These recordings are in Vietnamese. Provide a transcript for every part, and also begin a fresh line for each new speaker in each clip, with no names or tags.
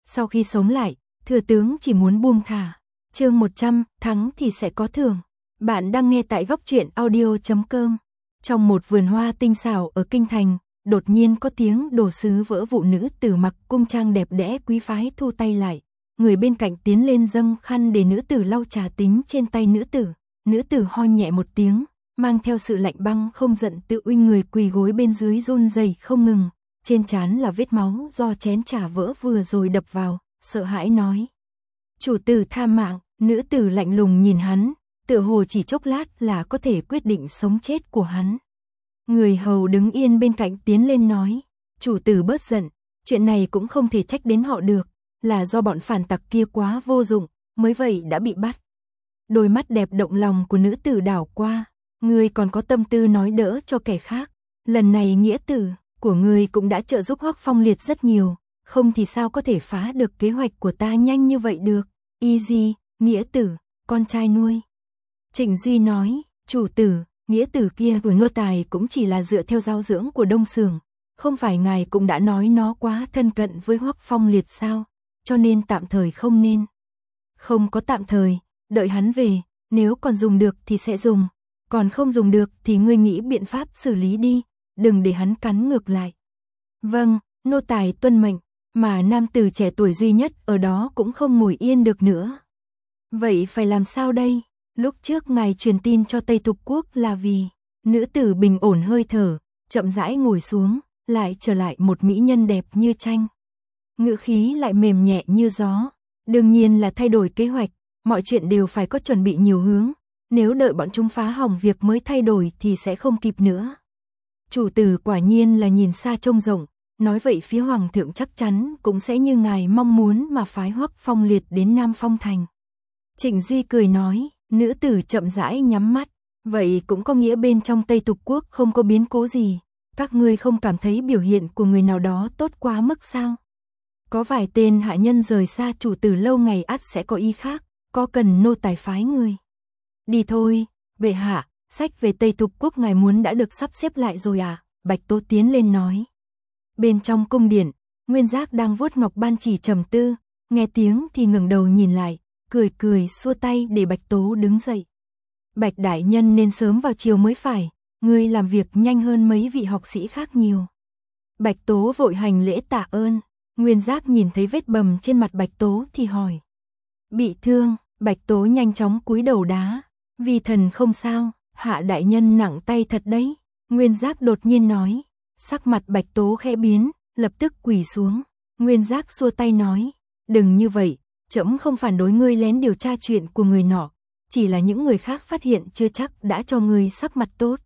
Sau khi sống lại, thừa tướng chỉ muốn buông thả. Chương 100, thắng thì sẽ có thưởng. Bạn đang nghe tại góc truyện audio.com. Trong một vườn hoa tinh xảo ở kinh thành, đột nhiên có tiếng đồ sứ vỡ vụn, nữ tử mặc cung trang đẹp đẽ quý phái thu tay lại. Người bên cạnh tiến lên dâng khăn để nữ tử lau trà tính trên tay nữ tử. Nữ tử ho nhẹ một tiếng, mang theo sự lạnh băng không giận tự uy, người quỳ gối bên dưới run rẩy không ngừng. Trên trán là vết máu do chén trà vỡ vừa rồi đập vào, sợ hãi nói: "Chủ tử tha mạng." Nữ tử lạnh lùng nhìn hắn, tựa hồ chỉ chốc lát là có thể quyết định sống chết của hắn. Người hầu đứng yên bên cạnh tiến lên nói: "Chủ tử bớt giận, chuyện này cũng không thể trách đến họ được, là do bọn phản tặc kia quá vô dụng, mới vậy đã bị bắt." Đôi mắt đẹp động lòng của nữ tử đảo qua: "Ngươi còn có tâm tư nói đỡ cho kẻ khác, lần này nghĩa tử của ngươi cũng đã trợ giúp Hoắc Phong Liệt rất nhiều, không thì sao có thể phá được kế hoạch của ta nhanh như vậy được?" "Y nghĩa tử, con trai nuôi." Trịnh Duy nói: "Chủ tử, nghĩa tử kia của nô tài cũng chỉ là dựa theo giáo dưỡng của Đông Sưởng, không phải ngài cũng đã nói nó quá thân cận với Hoắc Phong Liệt sao, cho nên tạm thời không nên." "Không có tạm thời, đợi hắn về, nếu còn dùng được thì sẽ dùng, còn không dùng được thì ngươi nghĩ biện pháp xử lý đi, đừng để hắn cắn ngược lại." "Vâng, nô tài tuân mệnh." Mà nam tử trẻ tuổi duy nhất ở đó cũng không ngồi yên được nữa. "Vậy phải làm sao đây? Lúc trước ngài truyền tin cho Tây Thục Quốc là vì..." Nữ tử bình ổn hơi thở, chậm rãi ngồi xuống, lại trở lại một mỹ nhân đẹp như tranh. Ngữ khí lại mềm nhẹ như gió. "Đương nhiên là thay đổi kế hoạch, mọi chuyện đều phải có chuẩn bị nhiều hướng, nếu đợi bọn chúng phá hỏng việc mới thay đổi thì sẽ không kịp nữa." "Chủ tử quả nhiên là nhìn xa trông rộng, nói vậy phía hoàng thượng chắc chắn cũng sẽ như ngài mong muốn mà phái Hoắc Phong Liệt đến Nam Phong Thành." Trịnh Duy cười nói. Nữ tử chậm rãi nhắm mắt: "Vậy cũng có nghĩa bên trong Tây Thục Quốc không có biến cố gì, các ngươi không cảm thấy biểu hiện của người nào đó tốt quá mức sao? Có vài tên hạ nhân rời xa chủ tử lâu ngày ắt sẽ có ý khác, có cần nô tài phái người?" "Đi thôi, bệ hạ, sách về Tây Thục Quốc ngài muốn đã được sắp xếp lại rồi à?" Bạch Tố tiến lên nói. Bên trong cung điện, Nguyên Giác đang vuốt ngọc ban chỉ trầm tư, nghe tiếng thì ngẩng đầu nhìn lại, cười cười xua tay để Bạch Tố đứng dậy. "Bạch đại nhân nên sớm vào chiều mới phải, ngươi làm việc nhanh hơn mấy vị học sĩ khác nhiều." Bạch Tố vội hành lễ tạ ơn. Nguyên Giác nhìn thấy vết bầm trên mặt Bạch Tố thì hỏi: "Bị thương?" Bạch Tố nhanh chóng cúi đầu đá: "Vi thần không sao, hạ đại nhân nặng tay thật đấy." Nguyên Giác đột nhiên nói. Sắc mặt Bạch Tố khẽ biến, lập tức quỳ xuống. Nguyên Giác xua tay nói: "Đừng như vậy, trẫm không phản đối ngươi lén điều tra chuyện của người nọ, chỉ là những người khác phát hiện chưa chắc đã cho ngươi sắc mặt tốt.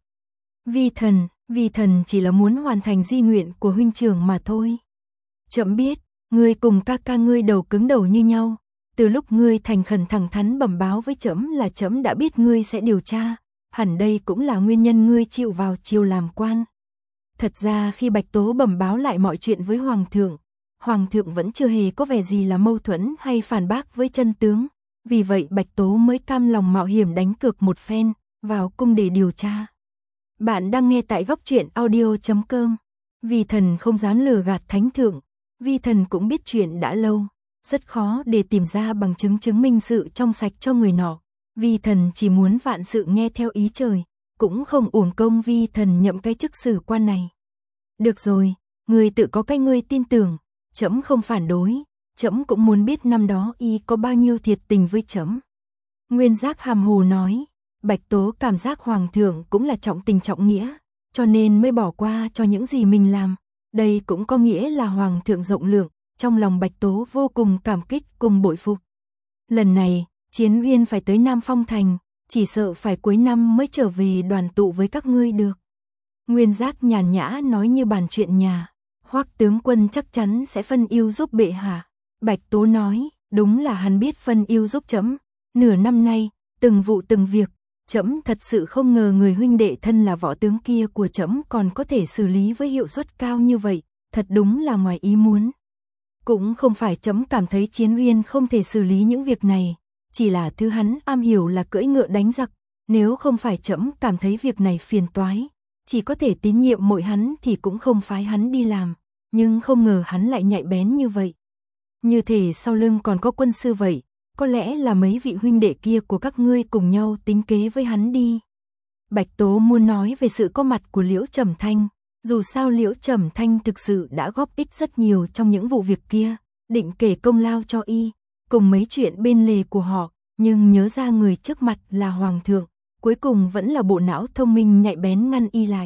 Vi thần chỉ là muốn hoàn thành di nguyện của huynh trưởng mà thôi. Trẫm biết, ngươi cùng ca ca ngươi đầu cứng đầu như nhau, từ lúc ngươi thành khẩn thẳng thắn bẩm báo với trẫm là trẫm đã biết ngươi sẽ điều tra, hẳn đây cũng là nguyên nhân ngươi chịu vào triều làm quan." Thật ra khi Bạch Tố bẩm báo lại mọi chuyện với Hoàng thượng vẫn chưa hề có vẻ gì là mâu thuẫn hay phản bác với chân tướng, vì vậy Bạch Tố mới cam lòng mạo hiểm đánh cược một phen, vào cung để điều tra. Bạn đang nghe tại góc truyện audio.com. Vi thần không dám lừa gạt thánh thượng, vi thần cũng biết chuyện đã lâu, rất khó để tìm ra bằng chứng chứng minh sự trong sạch cho người nọ. Vi thần chỉ muốn vạn sự nghe theo ý trời, cũng không uổng công vi thần nhậm cái chức sử quan này. Được rồi, ngươi tự có cái ngươi tin tưởng, trẫm không phản đối, trẫm cũng muốn biết năm đó y có bao nhiêu thiệt tình với trẫm." Nguyên Giác hàm hồ nói. Bạch Tố cảm giác hoàng thượng cũng là trọng tình trọng nghĩa, cho nên mới bỏ qua cho những gì mình làm. Đây cũng có nghĩa là hoàng thượng rộng lượng, trong lòng Bạch Tố vô cùng cảm kích cùng bội phục. Lần này, Chiến Uyên phải tới Nam Phong Thành, chỉ sợ phải cuối năm mới trở về đoàn tụ với các ngươi được. Nguyên Giác nhàn nhã nói như bàn chuyện nhà. Hoắc tướng quân chắc chắn sẽ phân ưu giúp bệ hạ. Bạch Tố nói, đúng là hắn biết phân ưu giúp trẫm. Nửa năm nay, từng vụ từng việc, trẫm thật sự không ngờ người huynh đệ thân là võ tướng kia của trẫm còn có thể xử lý với hiệu suất cao như vậy, thật đúng là ngoài ý muốn. Cũng không phải trẫm cảm thấy Chiến Uyên không thể xử lý những việc này, chỉ là thứ hắn am hiểu là cưỡi ngựa đánh giặc, nếu không phải trẫm cảm thấy việc này phiền toái, chỉ có thể tín nhiệm mỗi hắn thì cũng không phái hắn đi làm, nhưng không ngờ hắn lại nhạy bén như vậy. Như thể sau lưng còn có quân sư vậy, có lẽ là mấy vị huynh đệ kia của các ngươi cùng nhau tính kế với hắn đi. Bạch Tố muốn nói về sự có mặt của Liễu Trầm Thanh, dù sao Liễu Trầm Thanh thực sự đã góp ích rất nhiều trong những vụ việc kia, định kể công lao cho y, cùng mấy chuyện bên lề của họ, nhưng nhớ ra người trước mặt là Hoàng thượng, cuối cùng vẫn là bộ não thông minh nhạy bén ngăn y lại.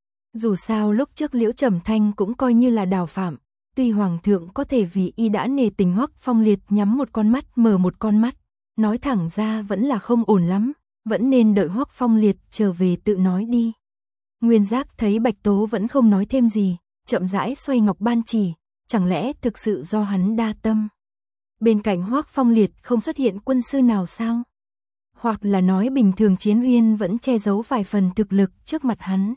Dù sao lúc trước Liễu Trầm Thanh cũng coi như là đào phạm, tuy Hoàng thượng có thể vì y đã nề tình Hoắc Phong Liệt nhắm một con mắt mở một con mắt, nói thẳng ra vẫn là không ổn lắm, vẫn nên đợi Hoắc Phong Liệt trở về tự nói đi. Nguyên Giác thấy Bạch Tố vẫn không nói thêm gì, chậm rãi xoay ngọc ban chỉ, chẳng lẽ thực sự do hắn đa tâm. Bên cạnh Hoắc Phong Liệt không xuất hiện quân sư nào sao? Hoặc là nói bình thường Chiến Uyên vẫn che giấu vài phần thực lực trước mặt hắn.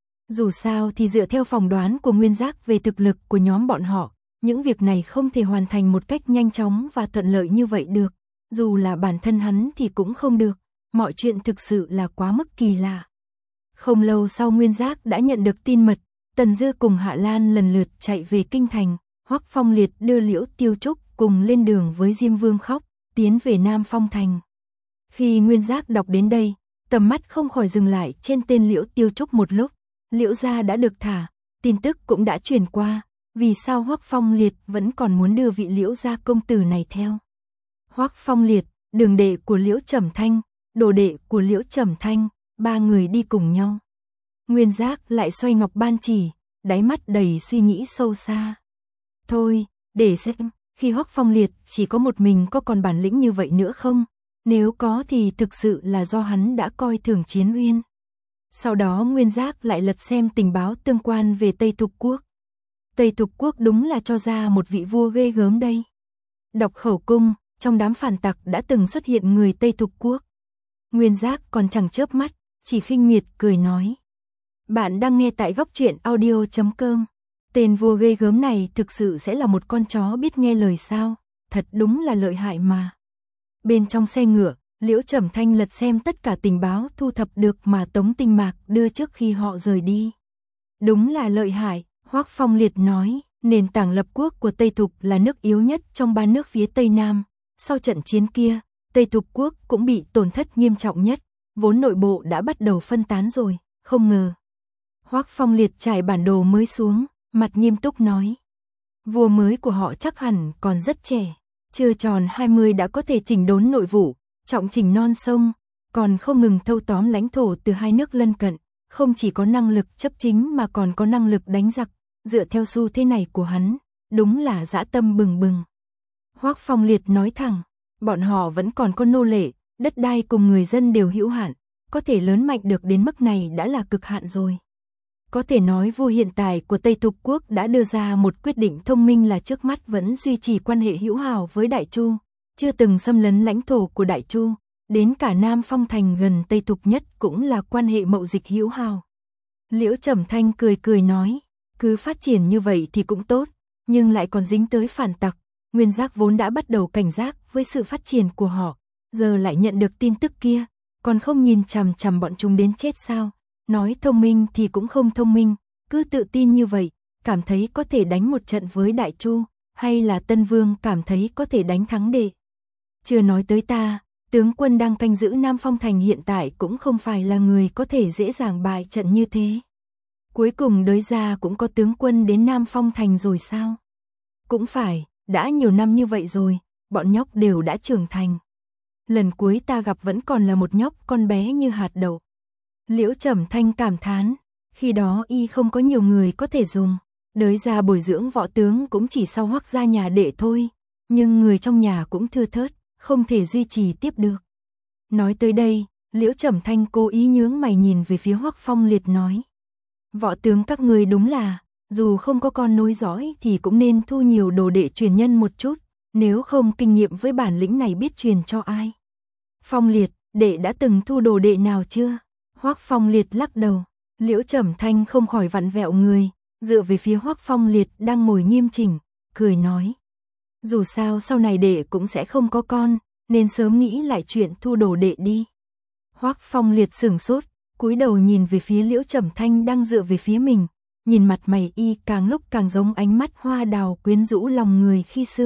Dù sao thì dựa theo phỏng đoán của Nguyên Giác về thực lực của nhóm bọn họ, những việc này không thể hoàn thành một cách nhanh chóng và thuận lợi như vậy được. Dù là bản thân hắn thì cũng không được, mọi chuyện thực sự là quá mức kỳ lạ. Không lâu sau Nguyên Giác đã nhận được tin mật, Tần Dư cùng Hạ Lan lần lượt chạy về kinh thành, Hoắc Phong Liệt đưa Liễu Tiêu Trúc cùng lên đường với Diêm Vương Khóc, tiến về Nam Phong Thành. Khi Nguyên Giác đọc đến đây, tầm mắt không khỏi dừng lại trên tên Liễu Tiêu Trúc một lúc. Liễu gia đã được thả, tin tức cũng đã truyền qua, vì sao Hoắc Phong Liệt vẫn còn muốn đưa vị Liễu gia công tử này theo. Hoắc Phong Liệt, đường đệ của Liễu Trầm Thanh, đồ đệ của Liễu Trầm Thanh, ba người đi cùng nhau. Nguyên Giác lại xoay ngọc ban chỉ, đáy mắt đầy suy nghĩ sâu xa. Thôi, để xem, khi Hoắc Phong Liệt chỉ có một mình có còn bản lĩnh như vậy nữa không? Nếu có thì thực sự là do hắn đã coi thường Chiến Uyên. Sau đó Nguyên Giác lại lật xem tình báo tương quan về Tây Thục Quốc. Tây Thục Quốc đúng là cho ra một vị vua ghê gớm đây. Đọc khẩu cung, trong đám phản tặc đã từng xuất hiện người Tây Thục Quốc. Nguyên Giác còn chẳng chớp mắt, chỉ khinh miệt cười nói. Bạn đang nghe tại góc truyện audio.com. Tên vua ghê gớm này thực sự sẽ là một con chó biết nghe lời sao, thật đúng là lợi hại mà. Bên trong xe ngựa, Liễu Trầm Thanh lật xem tất cả tình báo thu thập được mà Tống Tinh Mạc đưa trước khi họ rời đi. Đúng là lợi hại, Hoắc Phong Liệt nói, nền tảng lập quốc của Tây Thục là nước yếu nhất trong ba nước phía Tây Nam. Sau trận chiến kia, Tây Thục Quốc cũng bị tổn thất nghiêm trọng nhất, vốn nội bộ đã bắt đầu phân tán rồi, không ngờ. Hoắc Phong Liệt trải bản đồ mới xuống, mặt nghiêm túc nói. Vua mới của họ chắc hẳn còn rất trẻ, chưa tròn 20 đã có thể chỉnh đốn nội vụ, trọng chỉnh non sông, còn không ngừng thâu tóm lãnh thổ từ hai nước lân cận, không chỉ có năng lực chấp chính mà còn có năng lực đánh giặc, dựa theo xu thế này của hắn, đúng là dã tâm bừng bừng. Hoắc Phong Liệt nói thẳng, bọn họ vẫn còn có nô lệ, đất đai cùng người dân đều hữu hạn, có thể lớn mạnh được đến mức này đã là cực hạn rồi. Có thể nói vua hiện tại của Tây Thục Quốc đã đưa ra một quyết định thông minh là trước mắt vẫn duy trì quan hệ hữu hảo với Đại Chu, chưa từng xâm lấn lãnh thổ của Đại Chu, đến cả Nam Phong Thành gần Tây Thục nhất cũng là quan hệ mậu dịch hữu hảo. Liễu Trầm Thanh cười cười nói, cứ phát triển như vậy thì cũng tốt, nhưng lại còn dính tới phản tặc. Nguyên Giác vốn đã bắt đầu cảnh giác với sự phát triển của họ, giờ lại nhận được tin tức kia, còn không nhìn chằm chằm bọn chúng đến chết sao? Nói thông minh thì cũng không thông minh, cứ tự tin như vậy, cảm thấy có thể đánh một trận với Đại Chu, hay là Tân Vương cảm thấy có thể đánh thắng đệ. Chưa nói tới ta, tướng quân đang canh giữ Nam Phong Thành hiện tại cũng không phải là người có thể dễ dàng bại trận như thế. Cuối cùng đới ra cũng có tướng quân đến Nam Phong Thành rồi sao? Cũng phải, đã nhiều năm như vậy rồi, bọn nhóc đều đã trưởng thành. Lần cuối ta gặp vẫn còn là một nhóc con bé như hạt đậu. Liễu Trầm Thanh cảm thán, khi đó y không có nhiều người có thể dùng, đới ra bồi dưỡng võ tướng cũng chỉ sau Hoắc gia nhà đệ thôi, nhưng người trong nhà cũng thưa thớt, không thể duy trì tiếp được. Nói tới đây, Liễu Trầm Thanh cố ý nhướng mày nhìn về phía Hoắc Phong Liệt nói. Võ tướng các người đúng là, dù không có con nối dõi thì cũng nên thu nhiều đồ đệ truyền nhân một chút, nếu không kinh nghiệm với bản lĩnh này biết truyền cho ai. Phong Liệt, đệ đã từng thu đồ đệ nào chưa? Hoắc Phong Liệt lắc đầu, Liễu Trầm Thanh không khỏi vặn vẹo người, dựa về phía Hoắc Phong Liệt đang ngồi nghiêm chỉnh, cười nói. Dù sao sau này đệ cũng sẽ không có con, nên sớm nghĩ lại chuyện thu đồ đệ đi. Hoắc Phong Liệt sửng sốt, cúi đầu nhìn về phía Liễu Trầm Thanh đang dựa về phía mình, nhìn mặt mày y càng lúc càng giống ánh mắt hoa đào quyến rũ lòng người khi xưa,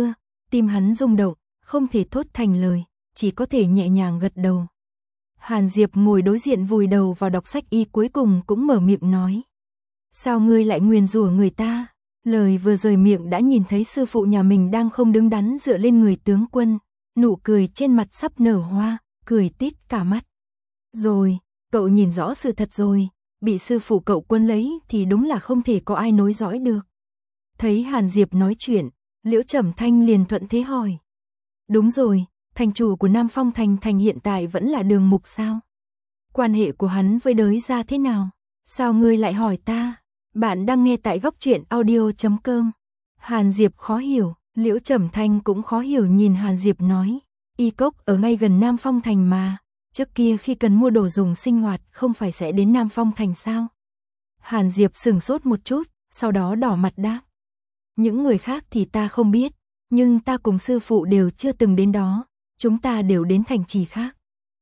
tim hắn rung động, không thể thốt thành lời, chỉ có thể nhẹ nhàng gật đầu. Hàn Diệp ngồi đối diện vùi đầu vào đọc sách y cuối cùng cũng mở miệng nói. Sao ngươi lại nguyền rủa người ta? Lời vừa rời miệng đã nhìn thấy sư phụ nhà mình đang không đứng đắn dựa lên người tướng quân, nụ cười trên mặt sắp nở hoa, cười tít cả mắt. Rồi, cậu nhìn rõ sự thật rồi, bị sư phụ cậu quân lấy thì đúng là không thể có ai nối dõi được. Thấy Hàn Diệp nói chuyện, Liễu Trầm Thanh liền thuận thế hỏi. Đúng rồi, thành chủ của Nam Phong thành hiện tại vẫn là Đường Mục sao? Quan hệ của hắn với đới gia thế nào? Sao ngươi lại hỏi ta? Bạn đang nghe tại góc truyện audio.com. Hàn Diệp khó hiểu, Liễu Trầm Thanh cũng khó hiểu nhìn Hàn Diệp nói. Y cốc ở ngay gần Nam Phong thành mà, trước kia khi cần mua đồ dùng sinh hoạt không phải sẽ đến Nam Phong thành sao? Hàn Diệp sửng sốt một chút, sau đó đỏ mặt đáp. Những người khác thì ta không biết, nhưng ta cùng sư phụ đều chưa từng đến đó, chúng ta đều đến thành trì khác.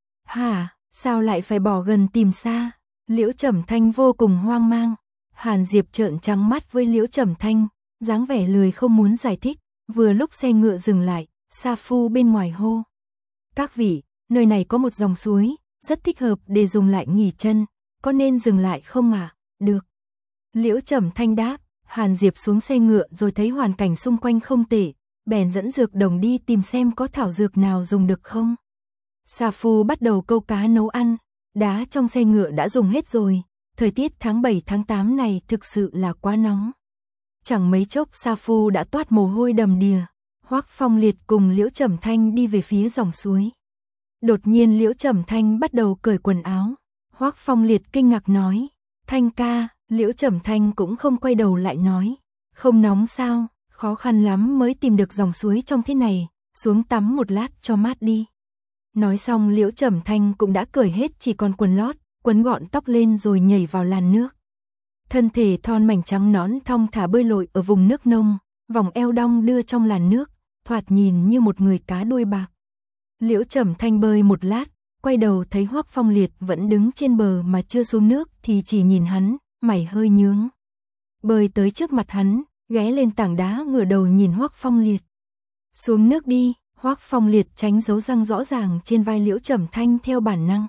Hả, sao lại phải bỏ gần tìm xa? Liễu Trầm Thanh vô cùng hoang mang. Hàn Diệp trợn trắng mắt với Liễu Trầm Thanh, dáng vẻ lười không muốn giải thích, vừa lúc xe ngựa dừng lại, Sa Phu bên ngoài hô. Các vị, nơi này có một dòng suối, rất thích hợp để dùng lại nghỉ chân, có nên dừng lại không ạ? Được. Liễu Trầm Thanh đáp, Hàn Diệp xuống xe ngựa rồi thấy hoàn cảnh xung quanh không tệ, bèn dẫn dược đồng đi tìm xem có thảo dược nào dùng được không. Sa Phu bắt đầu câu cá nấu ăn, đá trong xe ngựa đã dùng hết rồi. Thời tiết tháng 7 tháng 8 này thực sự là quá nóng. Chẳng mấy chốc Sa Phu đã toát mồ hôi đầm đìa. Hoắc Phong Liệt cùng Liễu Trầm Thanh đi về phía dòng suối. Đột nhiên Liễu Trầm Thanh bắt đầu cởi quần áo. Hoắc Phong Liệt kinh ngạc nói. Thanh ca, Liễu Trầm Thanh cũng không quay đầu lại nói. Không nóng sao, khó khăn lắm mới tìm được dòng suối trong thế này, xuống tắm một lát cho mát đi. Nói xong Liễu Trầm Thanh cũng đã cởi hết chỉ còn quần lót, quấn gọn tóc lên rồi nhảy vào làn nước. Thân thể thon mảnh trắng nõn thong thả bơi lội ở vùng nước nông, vòng eo đong đưa trong làn nước, thoạt nhìn như một người cá đuôi bạc. Liễu Trầm Thanh bơi một lát, quay đầu thấy Hoắc Phong Liệt vẫn đứng trên bờ mà chưa xuống nước thì chỉ nhìn hắn, mày hơi nhướng. Bơi tới trước mặt hắn, ghé lên tảng đá ngửa đầu nhìn Hoắc Phong Liệt. Xuống nước đi, Hoắc Phong Liệt tránh dấu răng rõ ràng trên vai Liễu Trầm Thanh theo bản năng.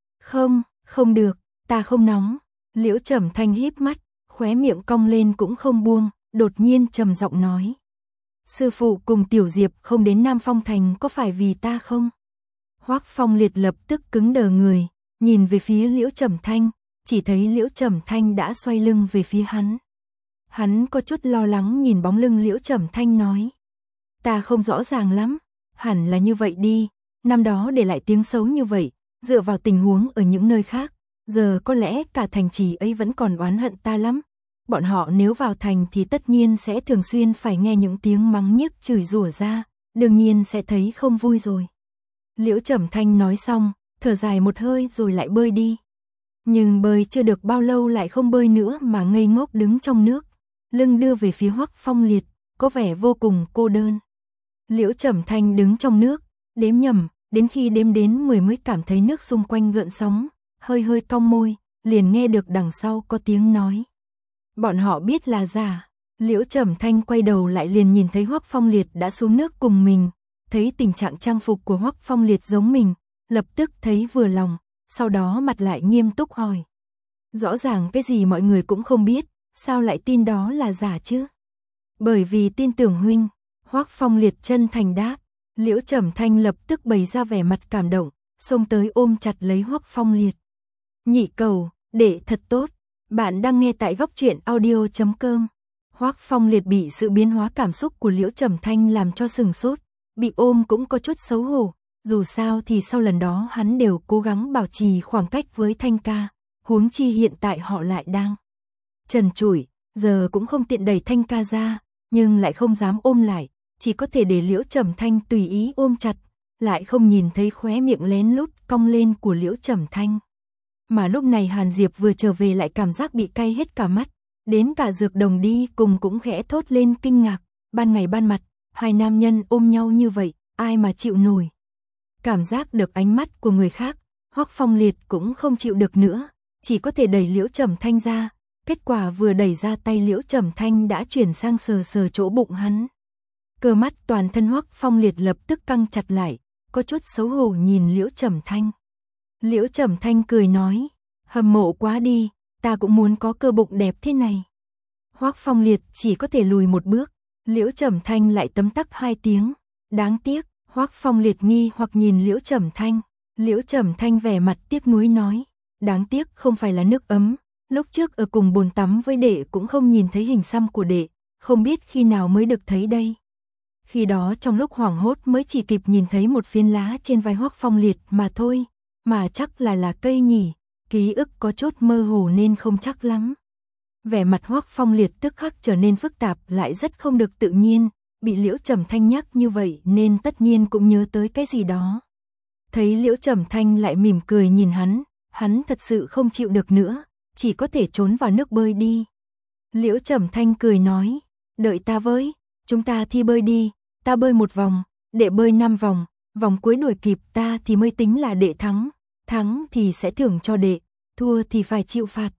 Không được, ta không nóng. Liễu Trầm Thanh híp mắt, khóe miệng cong lên cũng không buông, đột nhiên trầm giọng nói. Sư phụ cùng Tiểu Diệp không đến Nam Phong thành có phải vì ta không? Hoắc Phong Liệt lập tức cứng đờ người, nhìn về phía Liễu Trầm Thanh, chỉ thấy Liễu Trầm Thanh đã xoay lưng về phía hắn. Hắn có chút lo lắng nhìn bóng lưng Liễu Trầm Thanh nói. Ta không rõ ràng lắm, hẳn là như vậy đi, năm đó để lại tiếng xấu như vậy, dựa vào tình huống ở những nơi khác, giờ có lẽ cả thành trì ấy vẫn còn oán hận ta lắm. Bọn họ nếu vào thành thì tất nhiên sẽ thường xuyên phải nghe những tiếng mắng nhiếc chửi rủa ra, đương nhiên sẽ thấy không vui rồi. Liễu Trầm Thanh nói xong, thở dài một hơi rồi lại bơi đi. Nhưng bơi chưa được bao lâu lại không bơi nữa mà ngây ngốc đứng trong nước, lưng đưa về phía Hoắc Phong Liệt, có vẻ vô cùng cô đơn. Liễu Trầm Thanh đứng trong nước, đếm nhầm, đến khi đếm đến 10 mới cảm thấy nước xung quanh gợn sóng, hơi cong môi, liền nghe được đằng sau có tiếng nói. Bọn họ biết là giả. Liễu Trầm Thanh quay đầu lại liền nhìn thấy Hoắc Phong Liệt đã xuống nước cùng mình, thấy tình trạng trang phục của Hoắc Phong Liệt giống mình, lập tức thấy vừa lòng, sau đó mặt lại nghiêm túc hỏi. Rõ ràng cái gì mọi người cũng không biết, sao lại tin đó là giả chứ? Bởi vì tin tưởng huynh. Hoắc Phong Liệt chân thành đáp. Liễu Trầm Thanh lập tức bày ra vẻ mặt cảm động, xông tới ôm chặt lấy Hoắc Phong Liệt. Nhị cầu, để thật tốt. Bạn đang nghe tại góc truyện audio.com. Hoắc Phong Liệt bị sự biến hóa cảm xúc của Liễu Trầm Thanh làm cho sừng sốt, bị ôm cũng có chút xấu hổ, dù sao thì sau lần đó hắn đều cố gắng bảo trì khoảng cách với Thanh ca, huống chi hiện tại họ lại đang trần trụi, giờ cũng không tiện đẩy Thanh ca ra, nhưng lại không dám ôm lại, chỉ có thể để Liễu Trầm Thanh tùy ý ôm chặt, lại không nhìn thấy khóe miệng lén lút cong lên của Liễu Trầm Thanh. Mà lúc này Hàn Diệp vừa trở về lại cảm giác bị cay hết cả mắt, đến cả dược đồng đi cùng cũng khẽ thốt lên kinh ngạc, ban ngày ban mặt, hai nam nhân ôm nhau như vậy, ai mà chịu nổi. Cảm giác được ánh mắt của người khác, Hoắc Phong Liệt cũng không chịu được nữa, chỉ có thể đẩy Liễu Trầm Thanh ra, kết quả vừa đẩy ra tay Liễu Trầm Thanh đã chuyển sang sờ sờ chỗ bụng hắn. Cơ mắt toàn thân Hoắc Phong Liệt lập tức căng chặt lại, có chút xấu hổ nhìn Liễu Trầm Thanh. Liễu Trầm Thanh cười nói, hâm mộ quá đi, ta cũng muốn có cơ bụng đẹp thế này. Hoắc Phong Liệt chỉ có thể lùi một bước, Liễu Trầm Thanh lại tấm tắc 2 tiếng, đáng tiếc. Hoắc Phong Liệt nghi hoặc nhìn Liễu Trầm Thanh, Liễu Trầm Thanh vẻ mặt tiếc nuối nói, đáng tiếc không phải là nước ấm, lúc trước ở cùng bồn tắm với đệ cũng không nhìn thấy hình xăm của đệ, không biết khi nào mới được thấy đây. Khi đó trong lúc hoảng hốt mới chỉ kịp nhìn thấy một phiến lá trên vai Hoắc Phong Liệt mà thôi, mà chắc là cây nhỉ, ký ức có chút mơ hồ nên không chắc lắm. Vẻ mặt Hoắc Phong Liệt tức khắc trở nên phức tạp lại rất không được tự nhiên. Bị Liễu Trầm Thanh nhắc như vậy nên tất nhiên cũng nhớ tới cái gì đó. Thấy Liễu Trầm Thanh lại mỉm cười nhìn hắn thật sự không chịu được nữa, chỉ có thể trốn vào nước bơi đi. Liễu Trầm Thanh cười nói, đợi ta với, chúng ta thi bơi đi, ta bơi 1 vòng, đệ bơi 5 vòng, vòng cuối đuổi kịp ta thì mới tính là đệ thắng, thắng thì sẽ thưởng cho đệ, thua thì phải chịu phạt.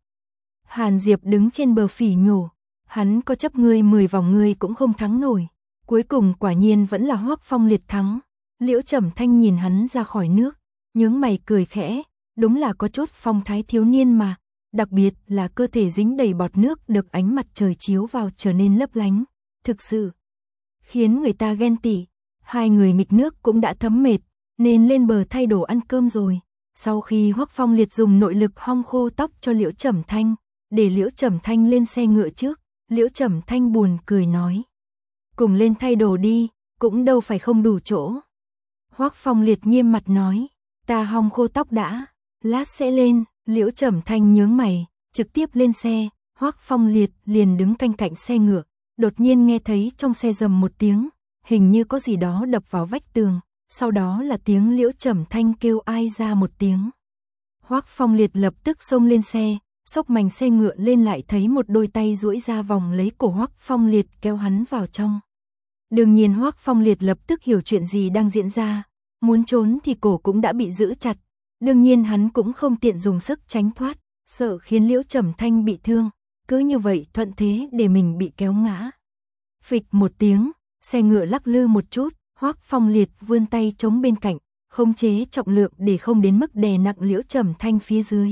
Hàn Diệp đứng trên bờ phỉ nhổ, hắn có chấp ngươi 10 vòng ngươi cũng không thắng nổi. Cuối cùng quả nhiên vẫn là Hoắc Phong Liệt thắng. Liễu Trầm Thanh nhìn hắn ra khỏi nước, nhướng mày cười khẽ, đúng là có chút phong thái thiếu niên mà, đặc biệt là cơ thể dính đầy bọt nước được ánh mặt trời chiếu vào trở nên lấp lánh, thực sự khiến người ta ghen tị. Hai người nghịch nước cũng đã thấm mệt, nên lên bờ thay đồ ăn cơm rồi. Sau khi Hoắc Phong Liệt dùng nội lực hong khô tóc cho Liễu Trầm Thanh, để Liễu Trầm Thanh lên xe ngựa trước, Liễu Trầm Thanh buồn cười nói, cùng lên thay đồ đi, cũng đâu phải không đủ chỗ. Hoắc Phong Liệt nghiêm mặt nói, ta hong khô tóc đã, lát sẽ lên. Liễu Trầm Thanh nhướng mày, trực tiếp lên xe. Hoắc Phong Liệt liền đứng canh cạnh xe ngựa, đột nhiên nghe thấy trong xe rầm một tiếng, hình như có gì đó đập vào vách tường, sau đó là tiếng Liễu Trầm Thanh kêu ai ra một tiếng. Hoắc Phong Liệt lập tức xông lên xe, xốc mành xe ngựa lên lại thấy một đôi tay duỗi ra vòng lấy cổ Hoắc Phong Liệt kéo hắn vào trong. Đương nhiên Hoắc Phong Liệt lập tức hiểu chuyện gì đang diễn ra, muốn trốn thì cổ cũng đã bị giữ chặt, đương nhiên hắn cũng không tiện dùng sức tránh thoát, sợ khiến Liễu Trầm Thanh bị thương, cứ như vậy thuận thế để mình bị kéo ngã. Phịch một tiếng, xe ngựa lắc lư một chút, Hoắc Phong Liệt vươn tay chống bên cạnh, khống chế trọng lượng để không đến mức đè nặng Liễu Trầm Thanh phía dưới.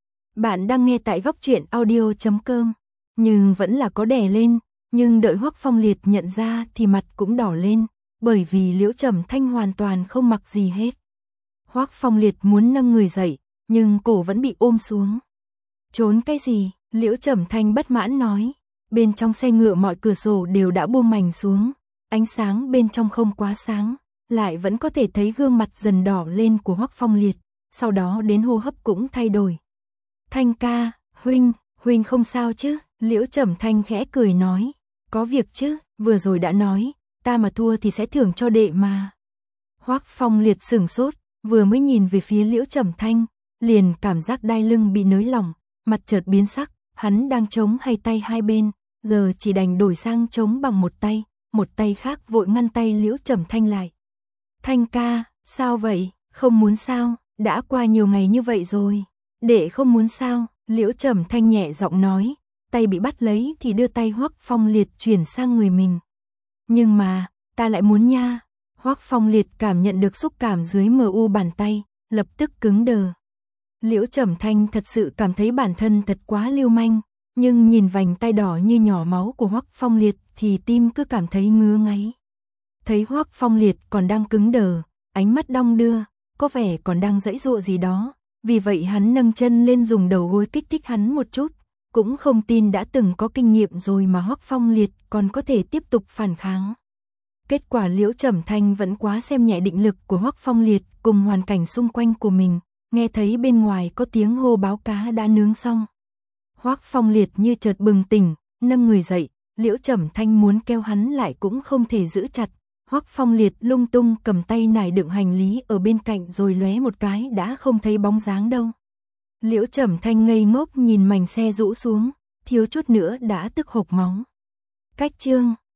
Bạn đang nghe tại góc truyện audio.com, nhưng vẫn là có đè lên. Nhưng đợi Hoắc Phong Liệt nhận ra thì mặt cũng đỏ lên, bởi vì Liễu Trầm Thanh hoàn toàn không mặc gì hết. Hoắc Phong Liệt muốn nâng người dậy, nhưng cổ vẫn bị ôm xuống. Trốn cái gì? Liễu Trầm Thanh bất mãn nói. Bên trong xe ngựa mọi cửa sổ đều đã buông mành xuống, ánh sáng bên trong không quá sáng, lại vẫn có thể thấy gương mặt dần đỏ lên của Hoắc Phong Liệt, sau đó đến hô hấp cũng thay đổi. Thanh ca, huynh không sao chứ? Liễu Trầm Thanh khẽ cười nói. Có việc chứ, vừa rồi đã nói, ta mà thua thì sẽ thưởng cho đệ mà. Hoắc Phong Liệt sửng sốt, vừa mới nhìn về phía Liễu Trầm Thanh, liền cảm giác đai lưng bị nới lỏng, mặt chợt biến sắc, hắn đang chống hai tay hai bên, giờ chỉ đành đổi sang chống bằng một tay khác vội ngăn tay Liễu Trầm Thanh lại. Thanh ca, sao vậy, không muốn sao, đã qua nhiều ngày như vậy rồi, đệ không muốn sao? Liễu Trầm Thanh nhẹ giọng nói. Tay bị bắt lấy thì đưa tay Hoắc Phong Liệt chuyển sang người mình. Nhưng mà, ta lại muốn nha. Hoắc Phong Liệt cảm nhận được xúc cảm dưới mu bàn tay, lập tức cứng đờ. Liễu Trầm Thanh thật sự cảm thấy bản thân thật quá lưu manh, nhưng nhìn vành tay đỏ như nhỏ máu của Hoắc Phong Liệt thì tim cứ cảm thấy ngứa ngáy. Thấy Hoắc Phong Liệt còn đang cứng đờ, ánh mắt đong đưa, có vẻ còn đang giãy giụa gì đó, vì vậy hắn nâng chân lên dùng đầu gối kích thích hắn một chút. Cũng không tin đã từng có kinh nghiệm rồi mà Hoắc Phong Liệt còn có thể tiếp tục phản kháng. Kết quả Liễu Trầm Thanh vẫn quá xem nhẹ định lực của Hoắc Phong Liệt cùng hoàn cảnh xung quanh của mình, nghe thấy bên ngoài có tiếng hô báo cá đã nướng xong. Hoắc Phong Liệt như chợt bừng tỉnh, nâng người dậy, Liễu Trầm Thanh muốn kéo hắn lại cũng không thể giữ chặt. Hoắc Phong Liệt lung tung cầm tay nải đựng hành lý ở bên cạnh rồi lóe một cái đã không thấy bóng dáng đâu. Liễu Trầm Thanh ngây ngốc nhìn mành xe rũ xuống, thiếu chút nữa đã tức hộc máu. Cách chương